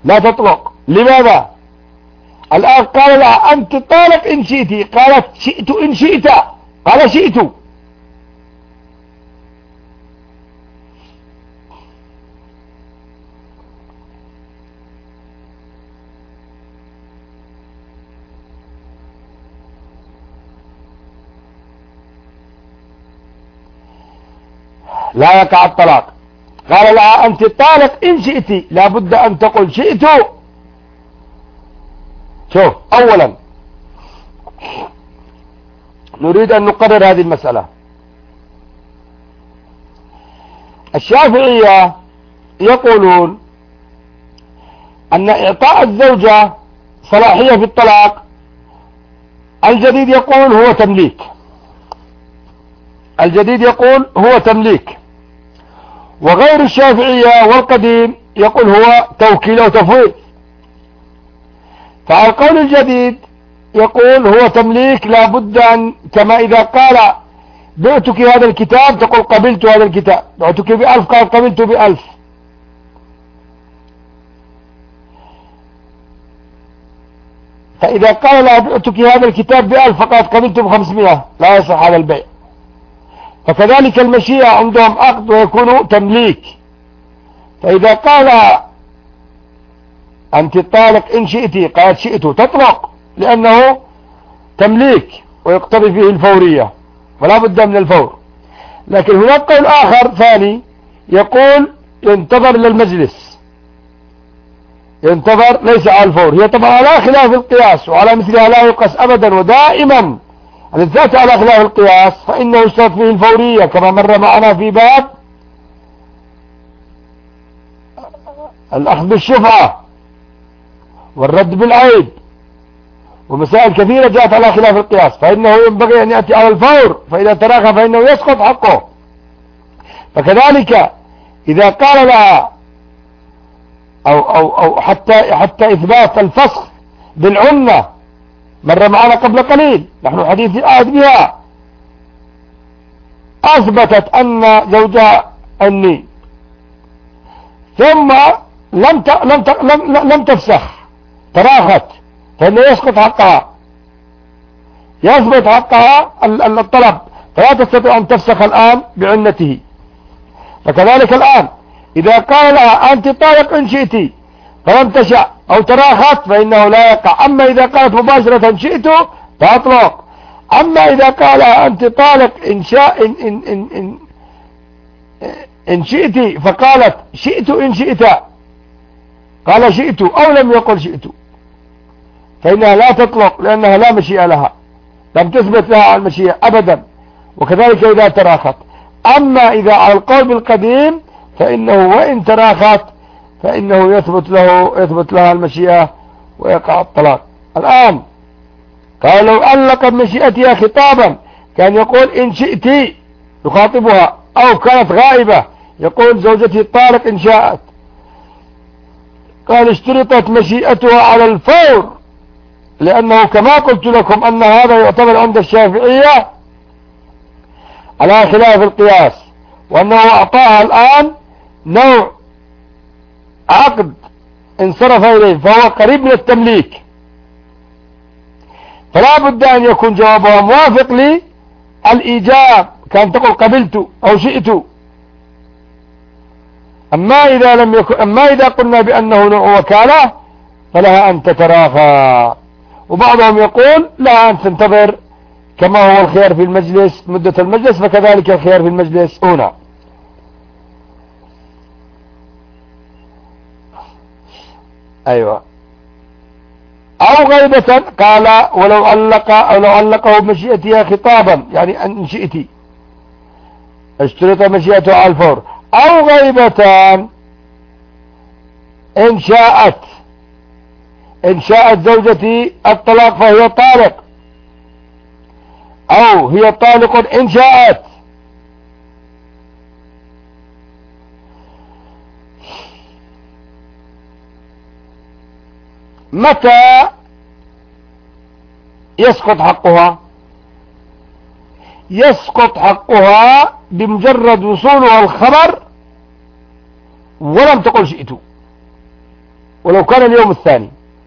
لا تطلق. لماذا؟ الآن قال لها أنت طالق إن شئت، قالت شئت إن شئت، قال شئت. لا يقع الطلاق. قال لها أنت طالق إن شئت، لابد أن تقول شئت. شوف، أولا نريد أن نقرر هذه المسألة. الشافعية يقولون أن إعطاء الزوجة صلاحية في الطلاق الجديد يقول هو تمليك، الجديد يقول هو تمليك، وغير الشافعية والقديم يقول هو توكيل وتفويض. فالقول الجديد يقول هو تمليك، لابد أن كما إذا قال بعتك هذا الكتاب تقول قبلت هذا الكتاب، بعتك ب1000 قال قبلت ب1000. فإذا قال لا بعتك هذا الكتاب ب1000 فقالت قبلت ب500 لا يصح هذا البيع. فكذلك المشيئة عندهم عقد ويكون تمليك. فإذا قال أنت طالق إن شئت قالت شئت تطلق، لأنه تمليك ويقتضي فيه الفورية ولا بد من الفور. لكن هناك قول آخر ثاني يقول ينتظر للمجلس، ينتظر ليس على الفور. هي طبعا على خلاف القياس، وعلى مثلها لا يقاس أبدا، ودائما الذات على خلاف القياس فإنه يشترط فيه الفورية كما مر معنا في باب الأخذ بالشفعة والرد بالعيب ومسائل كثيرة جاءت على خلاف القياس، فإنه ينبغي أن يأتي على الفور، فإذا تراخى فإنه يسقط حقه. فكذلك إذا قال لها أو حتى إثبات الفسخ بالعنة مر معنا قبل قليل، نحن حديث الآية بها أثبتت أن زوجها أني ثم لم تفسخ تراخت، فإنه يسقط حقها، يثبت حقها الطلب، فلا تستطيع أن تفسخ الآن بعنته. فكذلك الآن إذا قال لها أنت طالق إن شئت فلم تشأ أو تراخت فإنه لا يقع. أما إذا قالت مباشرة شئت فأطلق. أما إذا قال أنت طالق إن شئت فقالت شئت إن شئت، قال شئت أو لم يقل شئت، فإنها لا تطلق لأنها لا مشيئة لها، لم تثبت لها المشيئة أبدا. وكذلك إذا تراخت. أما إذا على القول بالقديم فإنه وإن تراخت فإنه يثبت لها المشيئة ويقع الطلاق. الآن قال لو علق بمشيئتها خطابا كان يقول إن شئت يخاطبها، أو كانت غائبة يقول زوجتي الطالق إن شاءت. قال اشترطت مشيئتها على الفور، لأنه كما قلت لكم أن هذا يعتبر عند الشافعية على خلاف القياس، وأنه أعطاها الآن نوع عقد انصرف إليه فهو قريب من التمليك، فلا بد أن يكون جوابها موافق للإيجاب، كان تقول قبلت أو شئت. أما إذا قلنا بأنه نوع وكالة فلها أن تتراخى. وبعضهم يقول لها أن تنتظر كما هو الخيار في المجلس مدة المجلس، فكذلك الخيار في المجلس هنا. أيوة. أو غيبة قال ولو علقه بمشيئتها خطابا، يعني أن شئتي اشترط مشيئته على الفور. أو غيبة إن شاءت زوجتي الطلاق فهي طالق، أو هي طالق إن شاءت. متى يسقط حقها؟ يسقط حقها بمجرد وصولها الخبر ولم تقل شئت. ولو كان اليوم الثاني،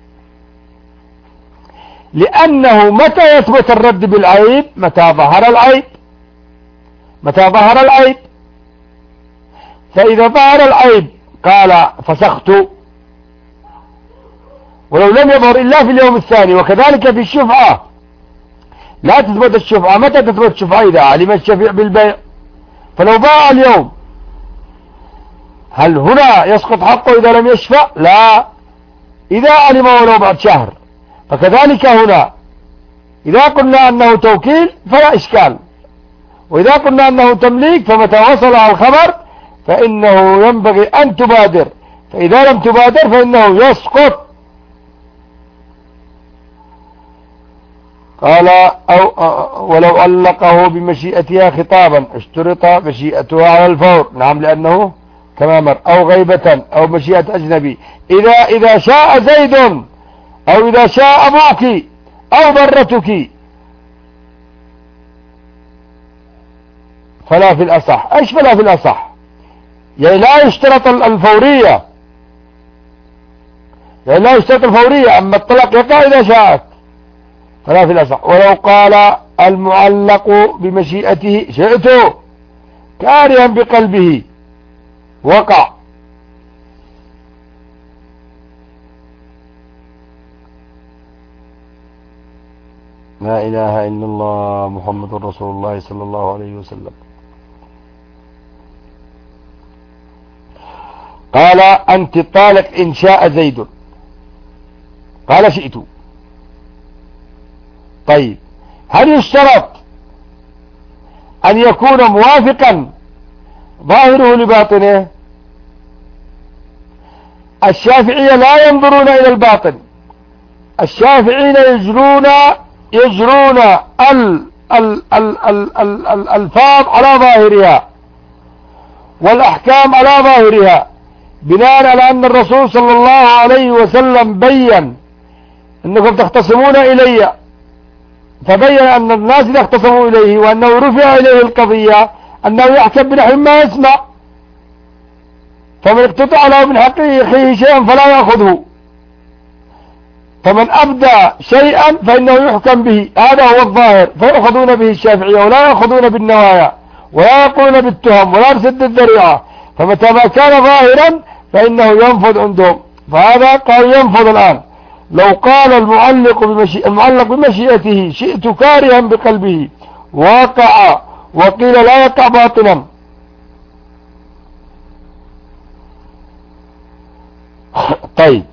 لأنه متى يثبت الرد بالعيب؟ متى ظهر العيب، متى ظهر العيب. فإذا ظهر العيب قال فسخت، ولو لم يظهر إلا في اليوم الثاني. وكذلك في الشفعة لا تثبت الشفعة. متى تثبت الشفعة؟ إذا علم الشفيع بالبيع. فلو باع اليوم هل هنا يسقط حقه إذا لم يشفع؟ لا، إذا علم ولو بعد شهر. فكذلك هنا إذا قلنا أنه توكيل فلا إشكال، وإذا قلنا أنه تمليك فمتى وصل الخبر فإنه ينبغي أن تبادر، فإذا لم تبادر فإنه يسقط. قال ولو علقه بمشيئتها خطابا اشترط مشيئتها على الفور. نعم، لأنه كما مر. أو غيبة أو مشيئة أجنبي. إذا شاء زيد أو إذا شاء أبوك أو ضرتك فلا في الأصح. إيش فلا في الأصح؟ يعني لا يشترط الفورية، يعني لا يشترط الفورية، أما الطلاق يقع إذا شاءت فلا في الأصح. ولو قال المعلق بمشيئته شئت كارها بقلبه وقع. لا إله إلا الله محمد رسول الله صلى الله عليه وسلم. قال أنت طالق إن شاء زيد، قال شئت. طيب، هل يشترط أن يكون موافقا ظاهره لباطنه؟ الشافعية لا ينظرون إلى الباطن، الشافعيين يجرون الألفاظ على ظاهرها والأحكام على ظاهرها، بناء على أن الرسول صلى الله عليه وسلم بين أنكم تختصمون إلي، فبين أن الناس إذا اختصموا إليه وأنه رفع إليه القضية أنه يحكم بنحو ما يسمع، فمن اقتطع له من حق أخيه شيئا فلا يأخذه، فمن أبدى شيئا فإنه يحكم به، هذا هو الظاهر، فيأخذون به الشافعية ولا يأخذون بالنوايا ولا يقولون بالتهم ولا بسد الذريعة. فمتى ما كان ظاهرا فإنه ينفذ عندهم، فهذا قال ينفذ الآن. لو قال المعلق بمشيئته شئت كارها بقلبه وقع، وقيل لا يقع باطنا. طيب،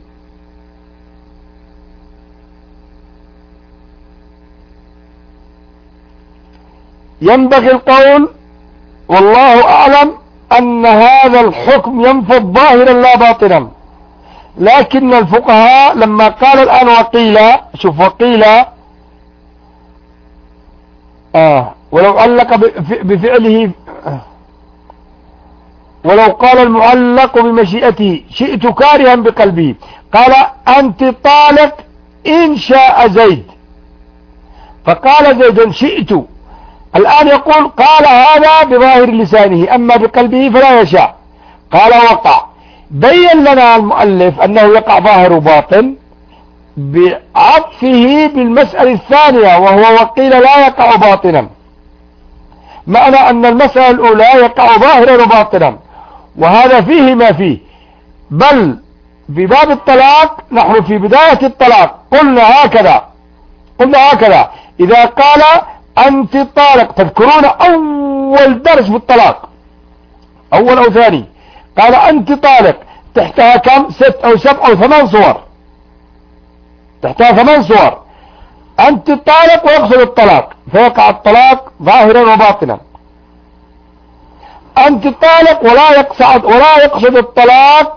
ينبغي القول والله أعلم أن هذا الحكم ينفذ ظاهرا لا باطنا، لكن الفقهاء لما قال الآن وقيل، شوف وقيل ولو علق بفعله، ولو قال المعلق بمشيئته شئت كارها بقلبه، قال أنت طالق إن شاء زيد، فقال زيد شئت. الآن يقول قال هذا بظاهر لسانه، أما بقلبه فلا يشاء. قال وقع. بين لنا المؤلف أنه يقع ظاهر وباطن بعطفه بالمسألة الثانية وهو وقيل لا يقع باطنا، معنى أن المسألة الأولى يقع ظاهرا وباطنا، وهذا فيه ما فيه. بل في باب الطلاق نحن في بداية الطلاق قلنا هكذا إذا قال أنت طالق، تذكرون أول درس في الطلاق أول أو ثاني، قال أنت طالق، تحتها كم؟ 6 أو 7 أو 8 صور، تحتها 8 صور. أنت طالق ويقصد الطلاق، فيقع الطلاق ظاهرا وباطنا. أنت طالق ولا يقصد الطلاق،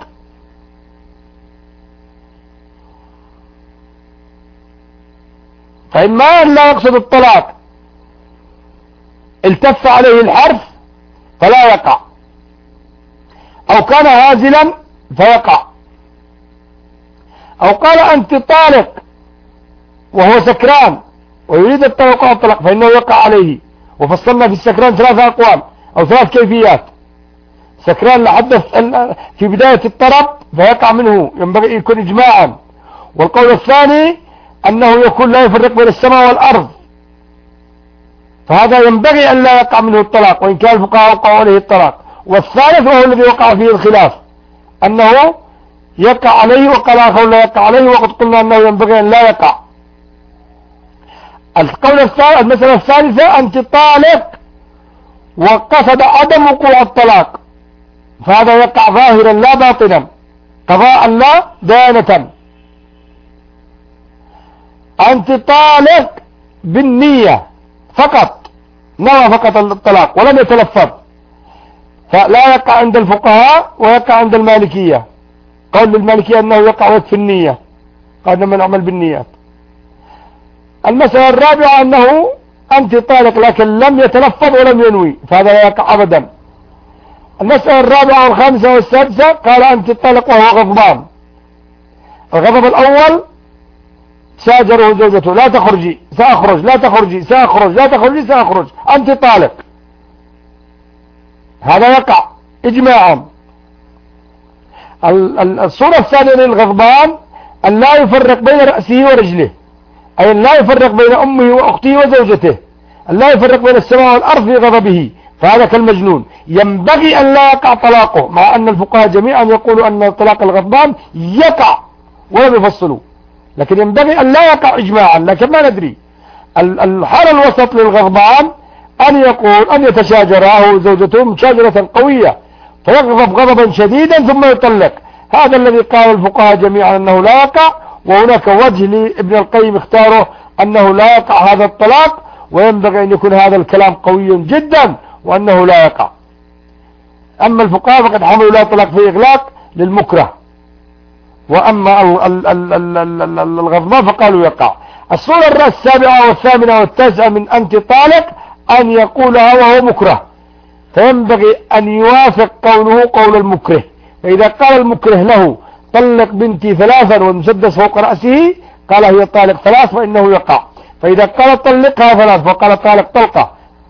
فإما أن لا يقصد الطلاق التف عليه الحرف فلا يقع، أو كان هازلا فيقع، أو قال أنت طالق وهو سكران ويريد الطلاق والطلاق فإنه يقع عليه. وفصلنا في السكران 3 أقوال أو 3 كيفيات: سكران لحد في بداية الطرب فيقع منه، ينبغي يكون إجماعا. والقول الثاني أنه يكون لا يفرق بين السماء والأرض، فهذا ينبغي أن لا يقع منه الطلاق، وإن كان الفقهاء وقعوا عليه الطلاق. والثالث وهو الذي وقع فيه الخلاف، أنه يقع عليه، وقال آخر لا يقع عليه، وقد قلنا أنه ينبغي أن لا يقع. القول الثالث، المسألة الثالثة، أنت طالق وقصد عدم وقوع الطلاق، فهذا يقع ظاهرا لا باطنا، قضاء لا ديانة. أنت طالق بالنية فقط، نوى فقط الطلاق ولم يتلفظ، فلا يقع عند الفقهاء ويقع عند المالكية. قول للمالكية أنه يقع في النية، قال من نعمل بالنيات. المسألة الرابعة أنه أنت طالق لكن لم يتلفظ ولم ينوي، فهذا لا يقع أبدا. المسألة الرابعة والخامسة والسادسة قال أنت طالق وهو غضبان. الغضب الأول شاجره زوجته لا تخرجي سأخرج، لا تخرجي سأخرج، لا تخرجي سأخرج، أنت طالق، هذا يقع إجماعا. الصورة الثانية للغضبان أن لا يفرق بين رأسه ورجله، أي أن لا يفرق بين أمه وأخته وزوجته، أن لا يفرق بين السماء والأرض في غضبه، فهذا كالمجنون. ينبغي أن لا يقع طلاقه، مع أن الفقهاء جميعا يقولوا أن طلاق الغضبان يقع ولم يفصلوا، لكن ينبغي أن لا يقع إجماعا، لكن ما ندري. الحالة الوسط للغضبان أن يقول أن يتشاجره زوجته مشاجرة قوية فيغضب غضبا شديدا ثم يطلق، هذا الذي قال الفقهاء جميعا أنه لا يقع. وهناك وجه لابن القيم اختاره أنه لا يقع هذا الطلاق، وينبغي أن يكون هذا الكلام قوي جدا وأنه لا يقع. أما الفقهاء فقد حملوا لا طلاق في إغلاق للمكره، وأما الغضبان فقالوا يقع. الصورة السابعة والثامنة والتاسعة من أنت طالق أن يقولها وهو مكره، فينبغي أن يوافق قوله قول المكره. فإذا قال المكره له طلق بنتي ثلاثا والمسدس فوق رأسه قال هي طالق ثلاث فإنه يقع. فإذا قال طلقها ثلاث وقال طالق طلقة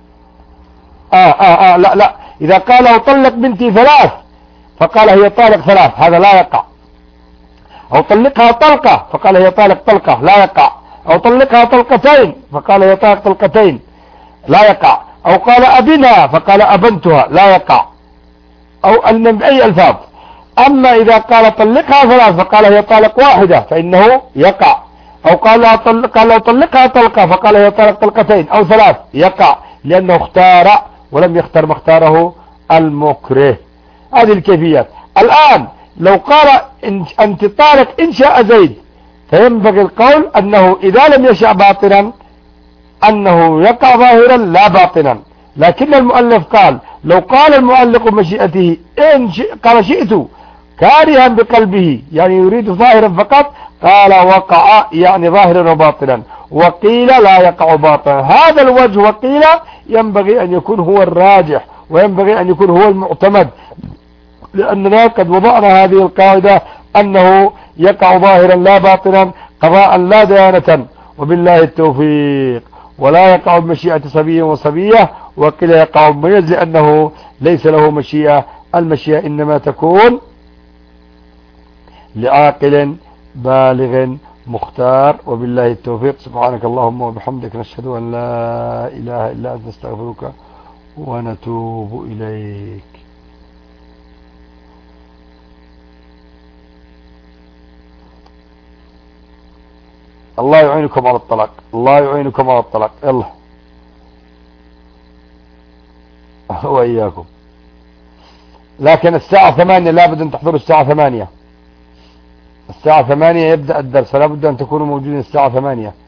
لا إذا قال له طلق بنتي ثلاث فقال هي طالق ثلاث هذا لا يقع. أو طلقها طلقة فقال هي طالق طلقة لا يقع. أو طلقها طلقتين فقال هي طالق طلقتين لا يقع. أو قال أبنها فقال أبنتها لا يقع. أو أن بأي ألفاظ. أما إذا قال طلقها ثلاث فقال هي طالق واحدة فإنه يقع. أو قال لو طلقها طلقة فقال هي طالق طلقتين أو ثلاث يقع، لأنه اختار ولم يختار ما اختاره المكره. هذه الكيفيات. الآن لو قال أنت طالق إن شاء زيد، فينبغي القول أنه إذا لم يشاء باطنا أنه يقع ظاهرا لا باطنا. لكن المؤلف قال لو قال المؤلق مشيئته قال شئت كارها بقلبه يعني يريد ظاهرا فقط، قال وقع يعني ظاهرا وباطنا. وقيل لا يقع باطنا. هذا الوجه وقيل ينبغي أن يكون هو الراجح وينبغي أن يكون هو المعتمد، لأننا قد وضعنا هذه القاعدة أنه يقع ظاهرا لا باطنا قضاء لا ديانة. وبالله التوفيق. ولا يقع بمشيئة صبي وصبية، وقيل يقع مميز لأنه ليس له مشيئة. المشيئة إنما تكون لعاقل بالغ مختار. وبالله التوفيق. سبحانك اللهم وبحمدك نشهد أن لا إله إلا أنت نستغفرك ونتوب إليك. الله يعينكم على الطلاق. الله يعينكم على الطلاق. يلا وإياكم. لكن الساعة 8 لابد أن تحضروا الساعة 8. الساعة 8 يبدأ الدرس، فلا بد أن تكونوا موجودين الساعة 8.